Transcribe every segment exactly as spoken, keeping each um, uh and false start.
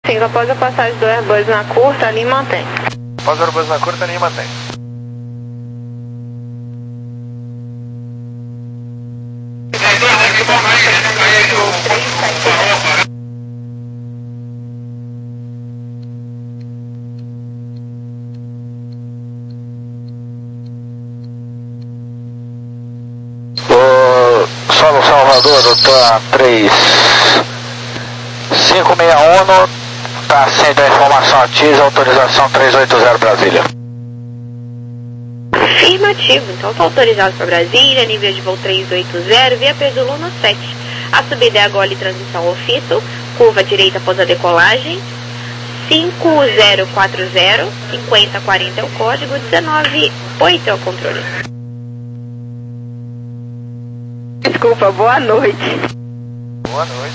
Sim, após a passagem do Airbus na curta, ali mantém. Após o Airbus na curta, ali mantém. Solo Salvador, doutor três cinco seis um, está sendo a informação ativa, autorização trezentos e oitenta Brasília. Afirmativo, então está autorizado para Brasília, nível de voo trezentos e oitenta, via Perdiluno sete. A subida é agora em transição ofício, curva direita após a decolagem, cinco zero quatro zero, cinquenta quarenta é o código, dezenove oito é o controle. Desculpa, boa noite. Boa noite.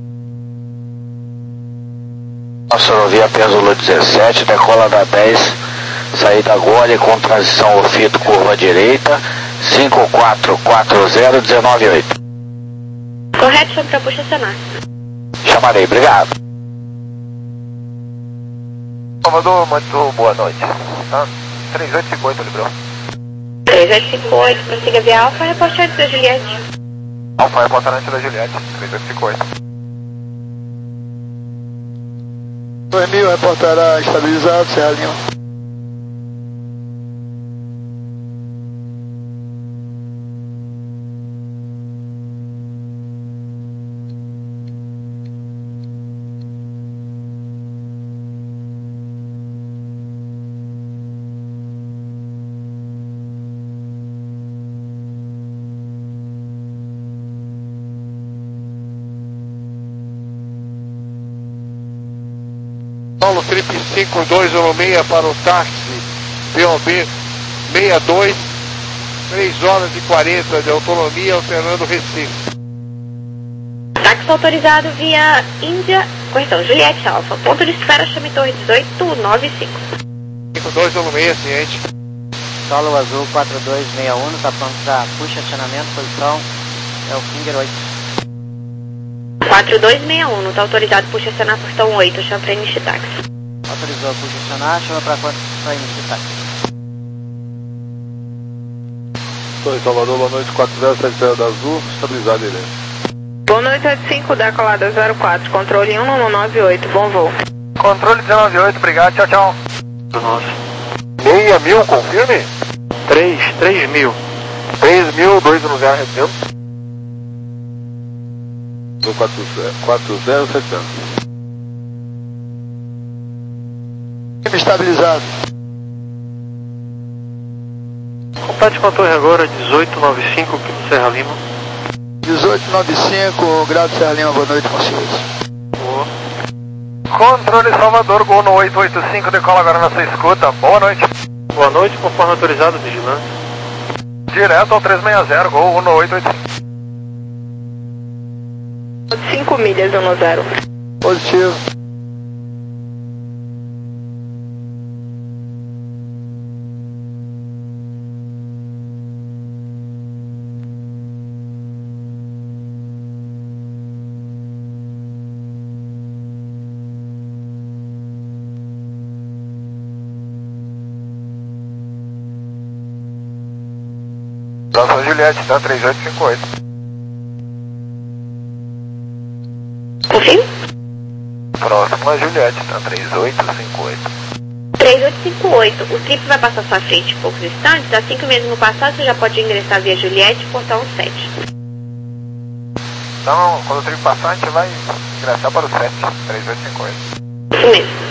Nossa rodovia Pezolo dezessete, decola da dez, saída Gole com transição ofito, curva direita, cinco quatro quatro zero, dezenove oito. Correto, chama para puxa acionar. Chamarei, obrigado. Salvador, muito boa noite. Tá? três oito cinco oito, liberou. três oito cinco oito, prossiga via Alfa, reporte antes da Juliette. Alfa, reportar antes da Juliette, três oito cinco oito. dois mil, reportará estabilizado, Serra Lima. Paulo Trip cinco dois um seis para o táxi P O B sessenta e dois, três horas e quarenta de autonomia, alternando Recife. Táxi autorizado via Índia, correção, Juliette Alfa, ponto de espera, chame Torre dezoito noventa e cinco. cinco dois um seis, ciente. Solo Azul quatro dois seis um, está pronto para puxa acionamento, posição é o Finger oito. quatro dois seis um, está autorizado puxa acionar portão oito, chama para início de táxi. Autorizou puxa acionar, chama para início de táxi. Oi, Salvador, boa noite, quatro zero sete zero da Azul, estabilizado ele. Boa noite, oitenta e cinco, decolada zero quatro, controle um um nove oito, bom voo. Controle dezenove oito, obrigado, tchau, tchau. seis mil, confirme? três, três mil. três mil, dois um zero, repetindo. quatro zero sete zero. Estabilizado. Complete com a torre agora, dezoito noventa e cinco, Serra Lima. dezoito noventa e cinco, grado Serra Lima, boa noite, conselheiros. Boa. Controle Salvador, Gol no oito oito cinco, decola agora na sua escuta, boa noite. Boa noite, conforme autorizado, vigilante. Direto ao trezentos e sessenta, Gol no oito oito cinco. cinco milhas, um zero. Positivo. Próxima Juliette, tá? três oito cinco oito. Confirma? Próxima Juliette, tá? três oito cinco oito. três oito cinco oito, o trip vai passar à sua frente em poucos instantes, assim que mesmo passar, você já pode ingressar via Juliette, portão sete. Então, quando o trip passar, a gente vai ingressar para o sete, três oito cinco oito. Isso mesmo.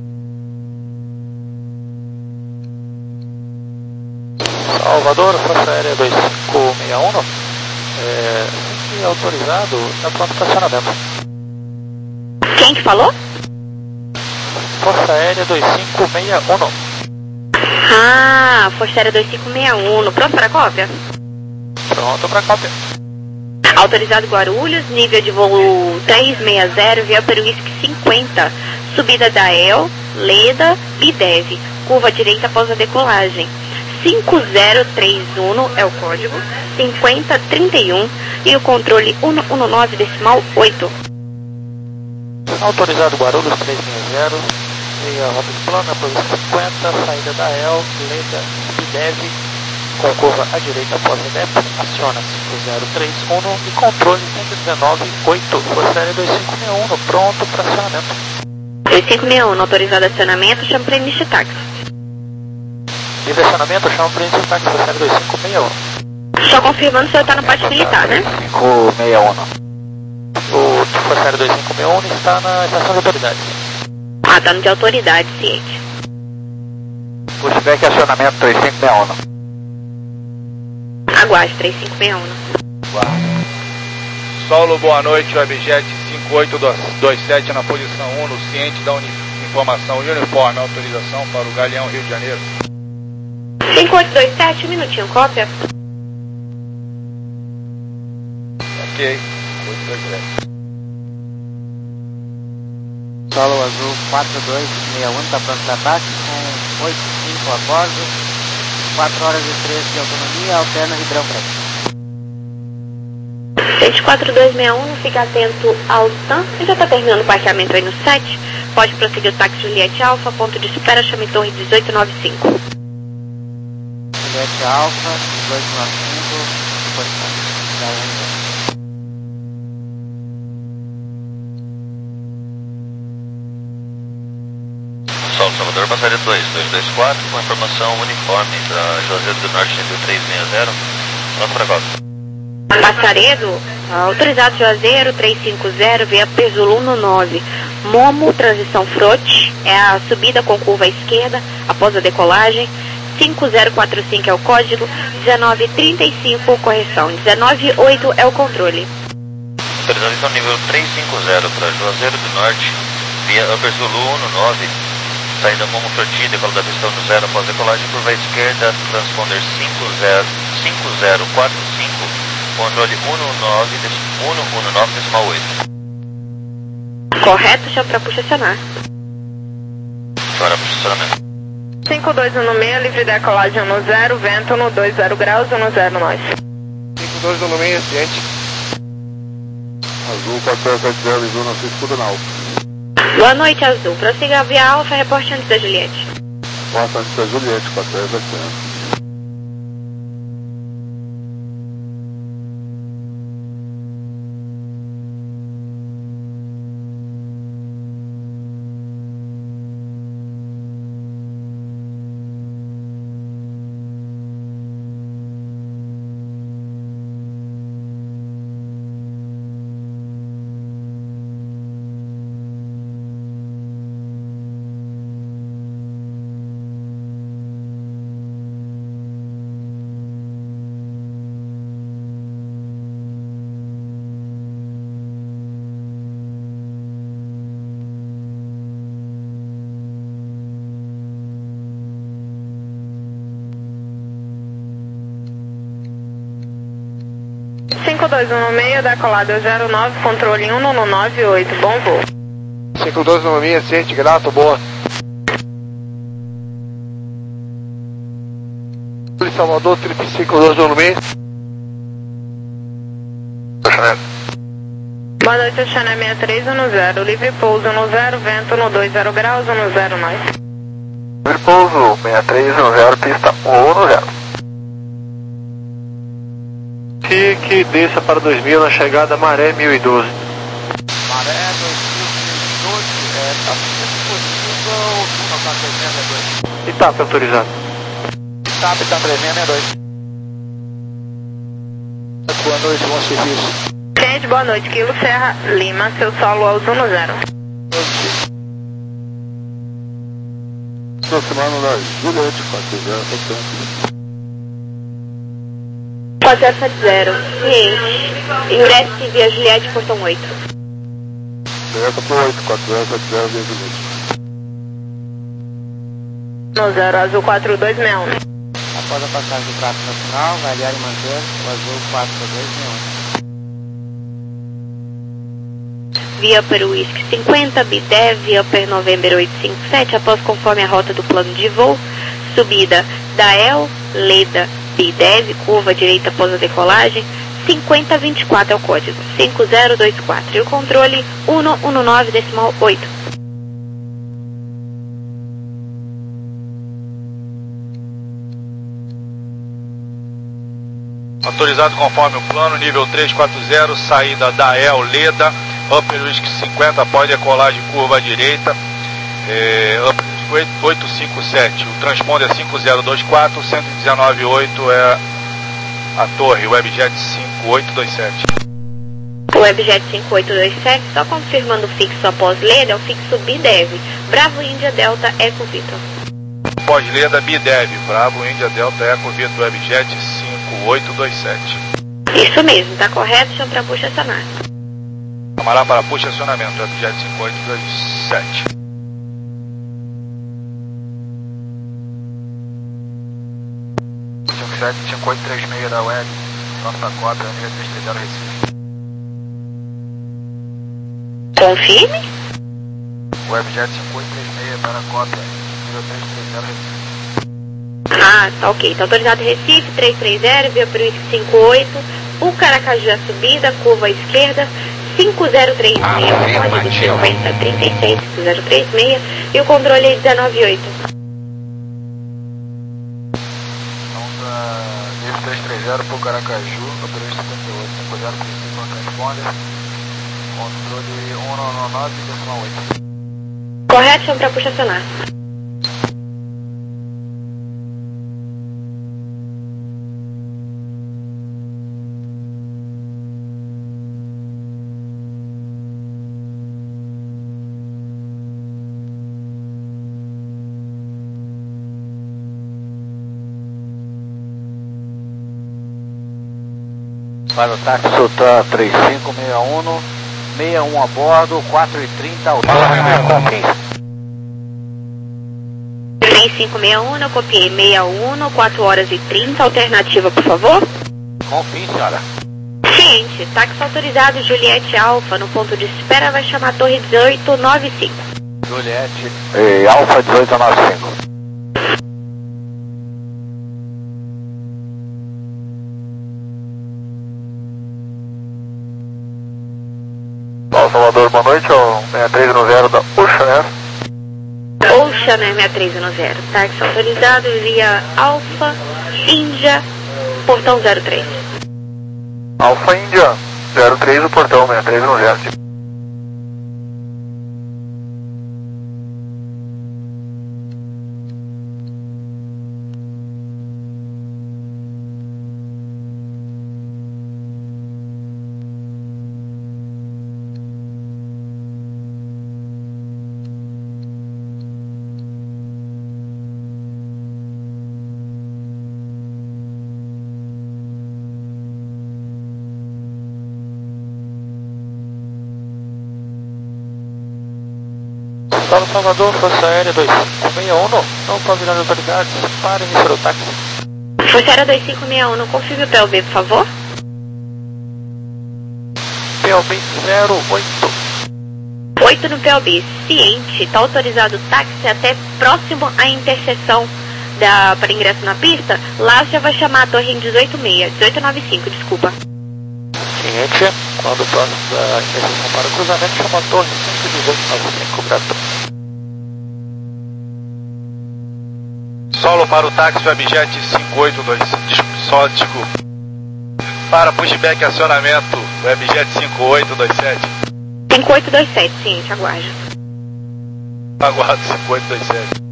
Salvador, Força Aérea dois cinco seis um, é, sempre autorizado, está pronto para acionamento. Quem que falou? Força Aérea dois cinco seis um. Ah, Força Aérea dois cinco seis um, pronto para a cópia? Pronto para cópia. Autorizado Guarulhos, nível de voo trezentos e sessenta, via Peruísque cinquenta, subida da E L, Leda e Dev, curva direita após a decolagem. cinco zero três um é o código, cinquenta trinta e um e o controle um um nove decimal oito. Autorizado Guarulhos três seis zero, veio a rota de plano, na posição cinquenta, saída da E L, Leda, Speedev, com curva à direita após a D E P, aciona cinco zero três um e controle cento e dezenove oito, Força Aérea dois cinco seis um, pronto para acionamento. dois cinco seis um, autorizado acionamento, chama para início de táxi. Livre acionamento, chama para início de táxi, Força Aérea dois cinco seis um. Só confirmando se eu está no pátio militar, né? cinco seis um. O Força Aérea dois cinco seis um está na estação de autoridade. Ah, está no de autoridade, ciente. Pushback acionamento três cinco seis um. Aguarde, três cinco seis um. Saulo, boa noite, Webjet cinco oito dois sete na posição um, no ciente da uni informação uniforme, autorização para o Galeão Rio de Janeiro. cinco oito dois sete, um minutinho, cópia. Ok, oito dois sete. Solo Azul quatro dois seis um, está pronto para ataque, com oito cinco a bordo, quatro horas e treze de autonomia, alterna Ribeirão Preto. sete quatro dois seis um, fica atento ao S A M, ele já está terminando o parqueamento aí no sete, pode prosseguir o táxi Juliette Alfa, ponto de espera, chame Torre dezoito nove cinco. Juliette Alfa, dezoito nove cinco, posição. Saulo Salvador, passaria dois dois dois quatro, com informação uniforme da Juazeiro do Norte três seis zero, pronto para cota. Passaredo, autorizado Juazeiro três cinco zero, via Perzoluno nove. Momo, transição Frote, é a subida com curva à esquerda, após a decolagem. cinco zero quatro cinco é o código, dezenove trinta e cinco correção, dezenove oito é o controle. Autorizado então nível três cinco zero para Juazeiro do Norte, via Perzoluno nove. Saída Momo Froti, decolo da pista no zero após decolagem, curva à esquerda, transponder cinco zero quatro cinco, controle um nove decimal oito. Correto, chama para puxa acionar. Para posicionamento. cinco dois um seis, livre decolagem no zero, vento no dois zero graus, no zero nós. cinco dois um seis, ciente. Azul quatro zero sete zero, Azul na sua escuta na Alfa. Boa noite, Azul. Prossiga a via Alfa, reporte antes da Juliette. Nossa, antes da Juliette, quatro zero sete zero. cinco dois um seis, decolado zero nove, controle um nove oito, bom voo. cinco dois um seis, ciente, grato, boa. Salvador, trip cinco dois um seis. Boa noite, acionamento três um zero, livre pouso no zero, vento no dois zero graus, no zero nós. Livre pouso, seis três um zero, pista um no zero. Que desça para dois mil na chegada Maré mil e doze. Maré dois mil e doze, é, tá possível, não está trezentos e dois. E TAP autorizado. TAP está trezentos e dois. Boa noite, bom serviço. Gente, boa noite, Quilo Serra Lima, seu solo azul no zero. Aproximando da Juliette, quatro zero sete zero. quatro zero sete zero, ciente. Ingresse via Juliette, portão oito. Delta para oito, quatro zero sete zero, via Juliette. No zero, azul quatro dois seis um. Após a passagem do tráfego nacional, vai aliar e manter o azul quatro dois seis um. Via Upper Whisky cinquenta, Bidev, via Upper November oito cinco sete, após conforme a rota do plano de voo, subida da E L, Leda, Bidev, curva direita após a decolagem, cinco zero dois quatro é o código, cinco zero dois quatro. E o controle um um nove decimal oito. Autorizado conforme o plano, nível três quatro zero, saída da E L, Leda, Upper Whisky cinquenta, pós decolagem, curva à direita, é, Upper Whisky oito cinco sete, o transponder é cinco zero dois quatro, cento e dezenove oito é a torre, Webjet cinco oito dois sete. O Webjet cinco oito dois sete, só confirmando o fixo após Leda, é o fixo B D E V, Bravo Índia Delta Eco Vitor. Pós-Leda, B D E V, Bravo Índia Delta Eco Vitor, Webjet cinco oito dois sete. Isso mesmo, tá correto, chão para puxa acionar. Camará para puxa acionamento, Webjet cinco oito dois sete. cinco oito três seis da Web, nossa cópia, nível três três zero Recife. Confirme. Webjet cinco oito três seis para a cópia, nível três três zero Recife. Ah, tá ok. Tá autorizado Recife, três três zero, via Pruic cinco oito, o Caracaju a subida, curva à esquerda, cinco zero três seis, código cinquenta trinta e seis, cinco zero três seis, e o controle é dezenove oito. três três zero para o Caracaju, Operação cinquenta e oito, cinco zero três cinco no transponder, controle um nove nove decimal oito. Correto, chão para puxa acionar. Para o táxi Sultan três cinco seis um, sessenta e um a bordo, quatro e trinta, autônomo Confins. três cinco seis um, eu copiei sessenta e um, quatro horas e trinta, alternativa, por favor. Confins, senhora. Ciente, táxi autorizado Juliette Alfa, no ponto de espera vai chamar a torre dezoito noventa e cinco. Juliette e Alfa dezoito noventa e cinco. Salvador, boa noite, é o seis três um zero da Ocean Air. Ocean Air seis três um zero, táxi autorizado via Alfa Índia, portão zero três. Alfa Índia zero três, o portão seis três um zero. Salve Salvador, Força Aérea dois cinco seis um, não pavilhão de autoridades, para iniciar o táxi. Força Aérea dois cinco seis um, não confirme o P L B, por favor. P L B zero oito. oito no P L B, ciente, tá autorizado o táxi até próximo à interseção da, para ingresso na pista, lá já vai chamar a torre em dezoito seis, dezoito noventa e cinco, desculpa. Ciente, quando próximo da interseção para o cruzamento, chama a torre cento e dezoito noventa e cinco, grato. Solo para o táxi Webjet cinco oito dois, só, desculpa. Para pushback acionamento, Webjet cinco oito dois sete. cinco oito dois sete, ciente, aguarde. Aguardo cinco oito dois sete.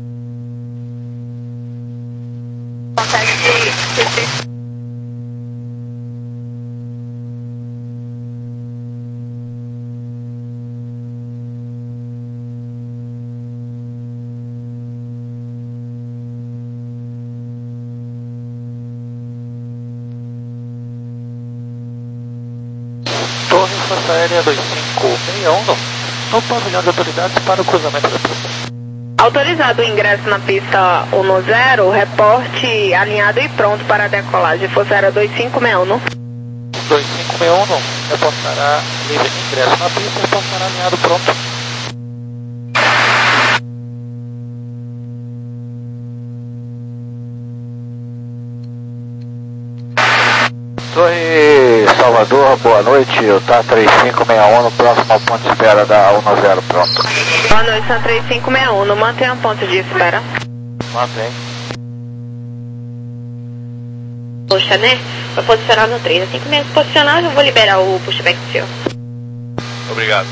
Torre Força Aérea dois cinco seis um, no pavilhão de autoridades para o cruzamento da pista. Autorizado o ingresso na pista um zero, reporte alinhado e pronto para a decolagem. Força Aérea dois cinco seis um. dois cinco seis um, reportará livre ingresso na pista e reportará alinhado pronto. Torre Salvador, boa noite, o T A três cinco seis um no próximo ao ponto de espera da um zero, pronto. Boa noite, T A três cinco seis um, mantenha o ponto de espera. Mantém. Poxa, né? Vai posicionar no três. Assim que mesmo posicionar, eu vou liberar o pushback seu. Obrigado.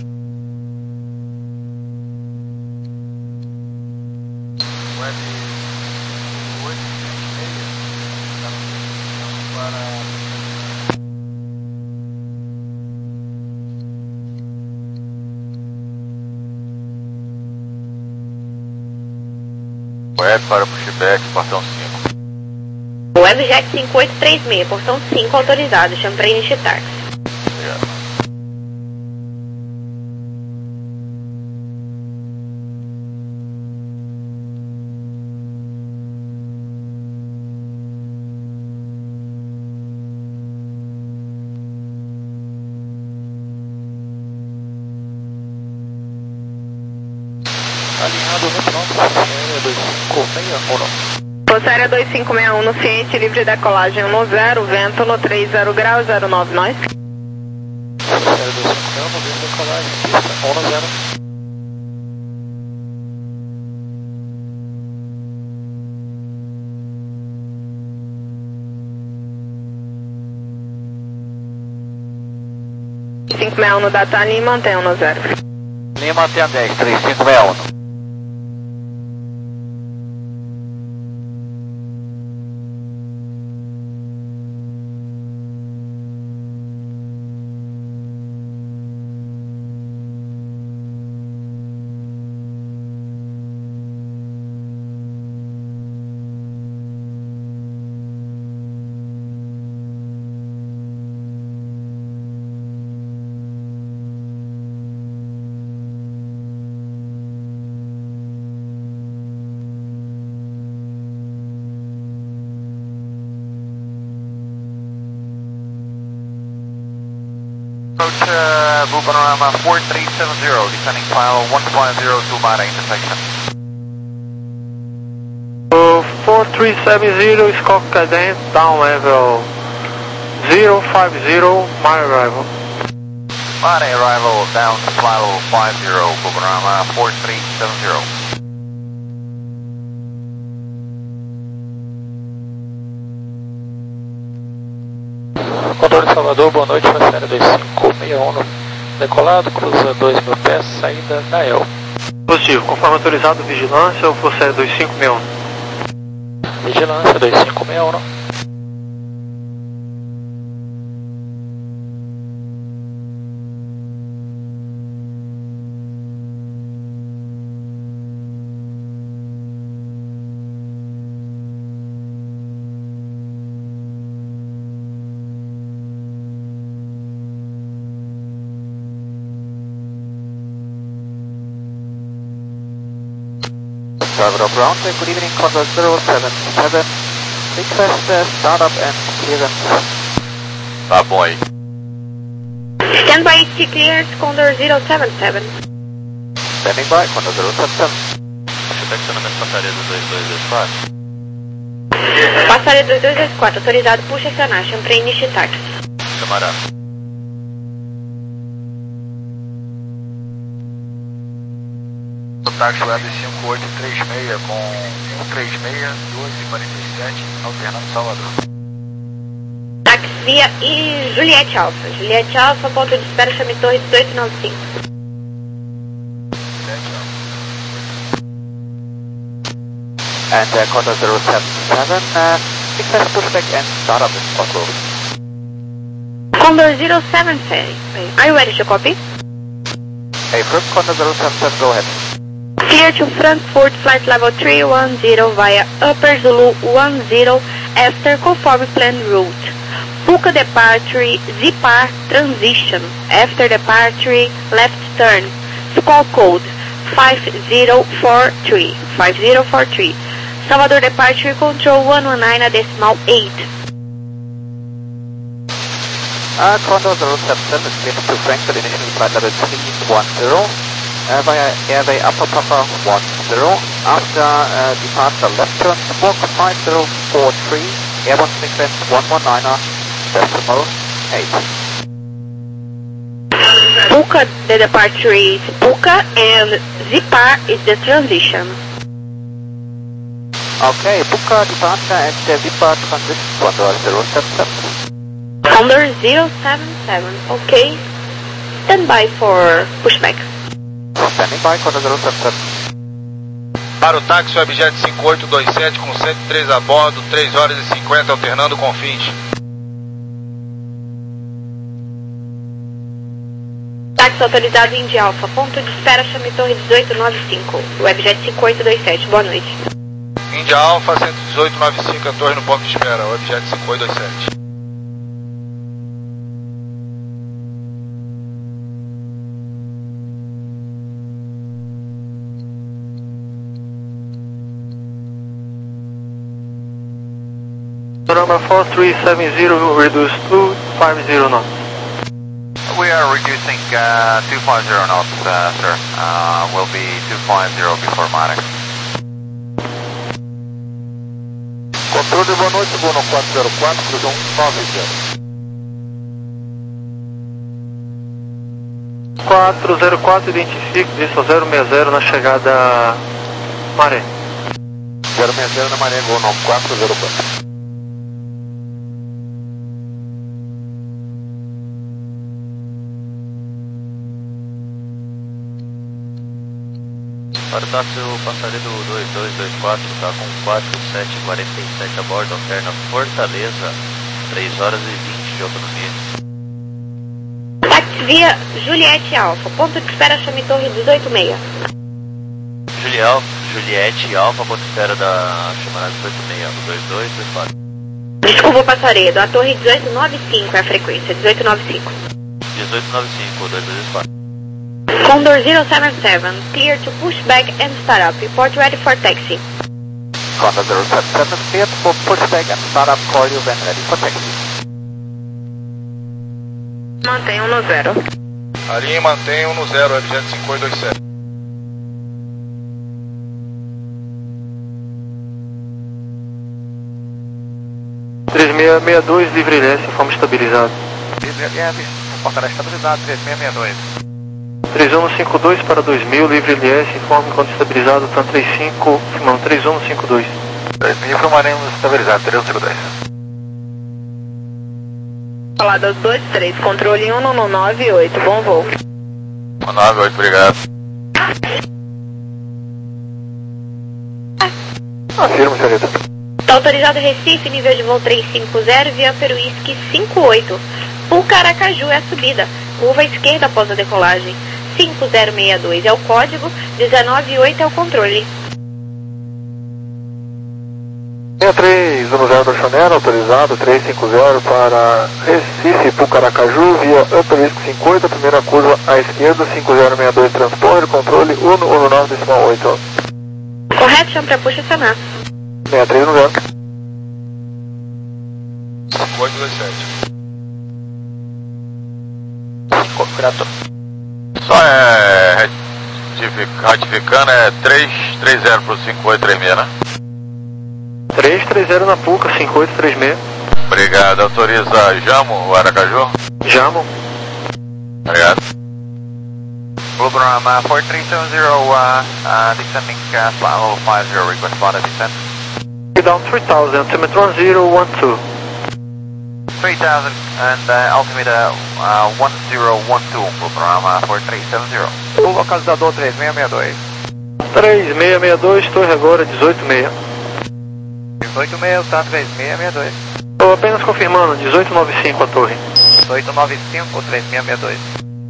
Web para pushback, portão cinco. Webjet cinco oito três seis, portão cinco autorizado, chama para iniciar. Obrigado. Alinhado no pronto, Série dois cinco seis um. Força Aérea dois cinco seis um no ciente, livre decolagem um zero, vento no três zero graus, zero nove nós. Série dois cinco seis um, livre decolagem, pista um zero. cinco seis um no data linha, mantém um zero. Linha mantém a dez, três cinco seis um. Approach uh, Blue Panorama four three seven zero, descending file one five zero to Mara intersection. four three seven zero, Scope Cadence, down level zero five zero, my arrival. Mara arrival down to file five zero, Blue Panorama four three seven zero. Controle de Salvador, boa noite, Força Aérea dois cinco seis um, decolado, cruza dois mil pés, saída da E L. Positivo, conforme autorizado, vigilância ou Força Aérea dois cinco seis um? Vigilância dois cinco seis um. Driver of ground, good evening, Condor zero seven seven, request uh, startup and clearance. Tá bom aí. Stand by T clearance, Condor zero seven seven. Standing by, Condor zero seven seven. Pushback acionamento passaria do dois dois dois quatro. Passaria dois dois dois quatro, autorizado, puxa acionar, chama para iniciar. Camarada. Táxi Web cinco oito três seis com um três seis, doze e quarenta e sete, alternando Salvador. Táxi via e Juliette Alpha. Juliette Alpha, ponto de espera, chame Torre dezoito noventa e cinco. And uh, Condor zero seven seven, uh, request pushback and startup in Oslo. Condor zero seven seven, are you ready to copy? Affirm, Condor zero seven seven, go ahead. Clear to Frankfurt, flight level three one zero via Upper Zulu one zero after conform planned route. Puka departure, Zipar transition. After departure, left turn. Squall code five zero four three. five zero four three. Salvador departure, control one one nine, a decimal eight. Uh, Condor zero seven seven is cleared to Frankfurt, initial flight level three one zero. Uh, via airway Upper Papa one zero, after uh, departure left turn, squawk five zero four three, airborne sequence one one niner, decimal eight. Puka, the departure is Puka, and Zipar is the transition. Okay, Puka departure and the Zipar transition, Condor zero seven seven. Condor zero seven seven, okay. Stand by for pushback. Standing by, Condor zero seven seven. Para o táxi Webjet cinco oito dois sete com cento e três a bordo, três horas e cinquenta alternando com fins. Táxi autorizado Indy Alpha, ponto de espera chame Torre dezoito noventa e cinco, Webjet cinco oito dois sete, boa noite. Indy Alpha cento e dezoito noventa e cinco, a torre no ponto de espera, Webjet cinco oito dois sete. Number four three seven zero, reduce to five zero knots. We are reducing uh, two five zero knots, uh, sir. Uh, will be two five zero before Marek. Controle, boa noite, voo no quatro zero quatro, cruzão nove zero. quatro zero quatro, identifique, distância zero seis zero na chegada Maré. zero seis zero na Maré, voo no quatro zero quatro. Para o táxi, o passageiro dois dois dois quatro está com quatro sete quarenta e sete a bordo, alterna Fortaleza, três horas e vinte de autonomia. Táxi via Juliette Alpha, ponto de espera chame Torre dezoito seis. Juliel, Juliette Alpha, ponto de espera da chamada dezoito seis, dois dois dois quatro. Desculpa, passaredo, a Torre dezoito noventa e cinco é a frequência, dezoito noventa e cinco. dezoito noventa e cinco, dois dois dois quatro. Condor zero seven seven, clear to push back and start up. Report ready for taxi. Condor zero seven seven, clear for pushback and start up. Call you when ready for taxi. Mantenham no zero. A linha mantenham no zero, Webjet cinco oito dois sete. três seis seis dois, livre leste, forma estabilizado. Portará estabilizado, três seis seis dois. três um cinco dois para dois mil, livre L S, informe quando estabilizado, TAM trinta e cinco, não, três um cinco dois. dois mil informaremos estabilizado, três um cinco dois. Falada dois três, controle um no nove oito, bom voo. um nove oito, obrigado. Afirma, senhorita. Está autorizado Recife, nível de voo trezentos e cinquenta, via Peruísque cinco oito. Puca Aracaju é a subida, curva esquerda após a decolagem. cinco zero seis dois é o código, dezenove oito é o controle. seis três um zero da Chanel, autorizado trezentos e cinquenta para Recife, Pucaracaju, via Upper cinco oito, a primeira curva à esquerda, cinco zero seis dois transponder, controle um um nove oito. Correction para push acionar. seis três um zero. cinco oito dois sete. Configurator. Só é retific- ratificando, é três três zero para o cinco oito três seis, né? três três zero na Puca, cinco oito três seis. Obrigado, autoriza Jamo, o Aracaju? Jamo. Obrigado. Bluebram uh, four three seven zero, uh, uh, descending uh, flat level five zero, request flight at descent. Down three thousand, altimeter one zero one two. three thousand and uh, altimeter uh, one zero one two, Bluebram uh, four three seven zero. O localizador três seis seis dois. três seis seis dois, torre agora dezoito seis. dezoito seis, tá, três seis seis dois. Estou apenas confirmando, dezoito nove cinco a torre. dezoito nove cinco, três seis seis dois.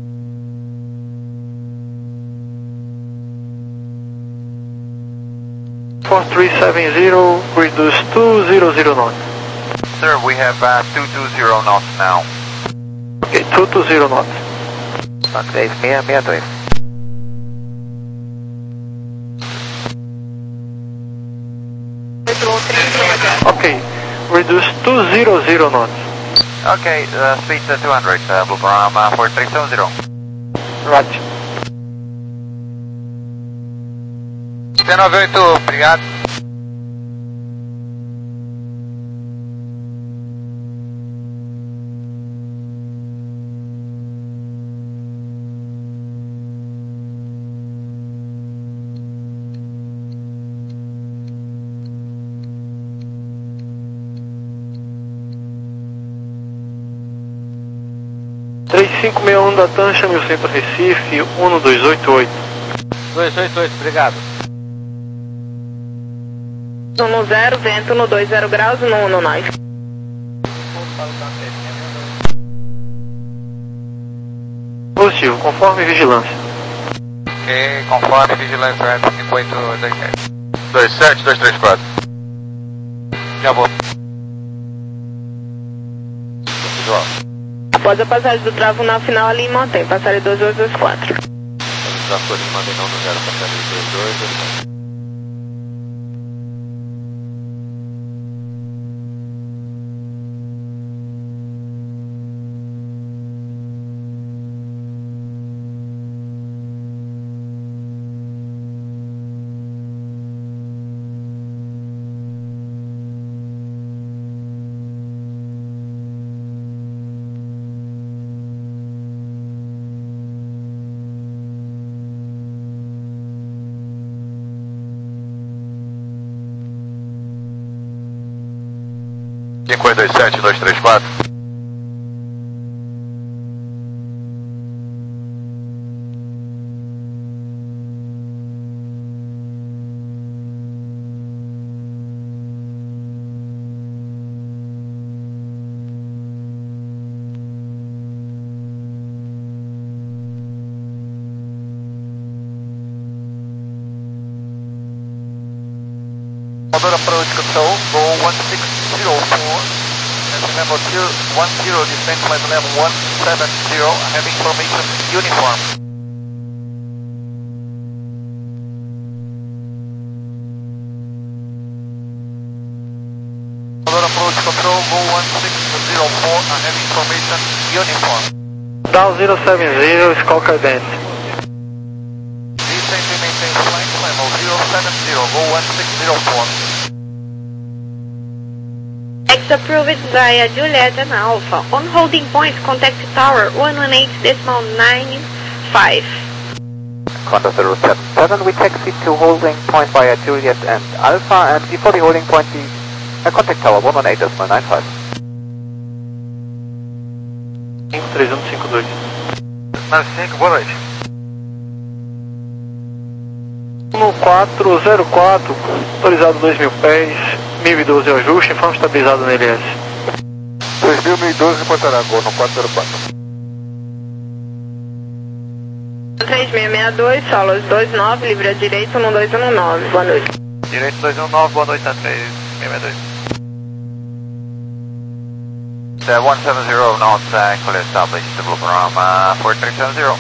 four three seven zero, reduce two zero zero knots. Sir, we have uh, two two zero knots now. Ok, two two zero knots. Tá, três seis seis dois. Ok, reduce two zero zero knots. Okay, uh, speed uh, two hundred, uh, Bluebram uh, four three seven zero. Right. C nove oito, obrigado. três cinco seis um da TAM, chame o centro Recife, um dois oito oito. dois oito oito, obrigado. um zero, vento no dois zero graus, no um nove. Positivo, conforme vigilância. Ok, conforme vigilância, cinco oito dois sete. dois sete, dois três quatro. Já vou. Visual. Após a passagem do travo na final ali, mantém, passagem dois dois dois quatro. Trafolim, mandei não no zero, passagem dois dois dois quatro. cinco oito dois sete, dois três quatro. Motor approach control, go one six zero four, and remember one zero, descent flight level one seven zero, I have information uniform. Motor approach control, go one six zero four, I have information uniform. Down zero seven zero, Skull Cadence. Descent and maintain flight level zero seven zero, go one six zero four. X approved via Juliet and Alpha. On holding point, contact tower one one eight decimal nine five. Condor zero seven seven, we taxi to holding point via Juliet and Alpha, and before the holding point, we uh, contact tower one one eight decimal nine five. três um cinco dois. nove cinco, boa noite. um quatro zero quatro, autorizado dois mil pés, mil e doze ajuste, informe estabilizado na L S. dois mil e doze, reportará agora no quatro zero quatro. três seis seis dois, solos dois nove, livre à direita, um dois um nove, boa noite. Direito dois um nove, boa noite, três seis seis dois. The one seven zero knots uh, fully established, the blue from uh, four three seven zero.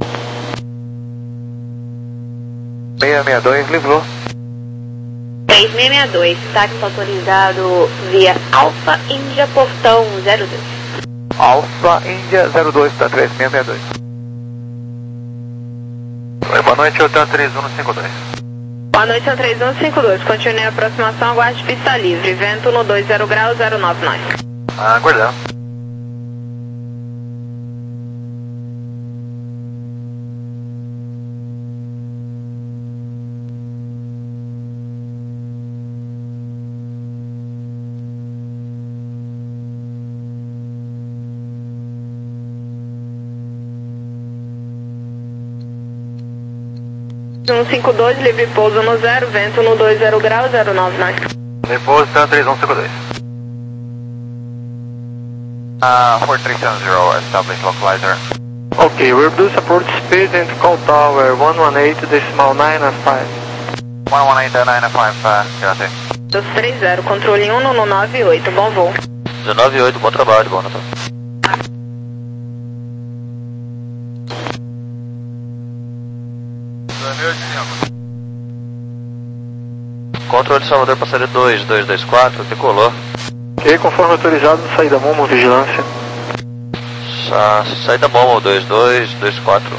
seis seis dois, livrou. três seis seis dois, táxi autorizado via Alpha Índia Portão zero dois. Alpha Índia zero dois para três seis seis dois. Oi, boa noite, Hotel três um cinco dois. Boa noite, três um cinco dois, continue a aproximação, aguarde pista livre, vento no dois zero graus, zero nove nove. Ah, aguardando. um cinco dois, livre pouso no zero, vento no dois zero graus, zero nove nove. Livre pouso, três um cinco dois. Uh, four three seven zero, established localizer. Ok, reduce approach speed and call tower one one eight decimal nine five. one one eight nine five, uh, graças. dois três zero, controle um no nove oito, bom voo. dezenove oito, bom trabalho, bom Natal. Controle Salvador, passageiro dois dois dois quatro, decolou. Ok, conforme autorizado, saída Momo, vigilância. Sa saída Momo dois dois dois quatro.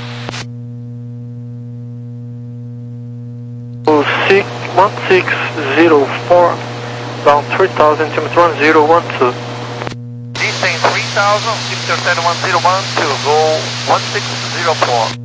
O one six zero four, down three thousand, altimeter one zero one two. Descend three thousand, altimeter one zero one two, go one six zero four.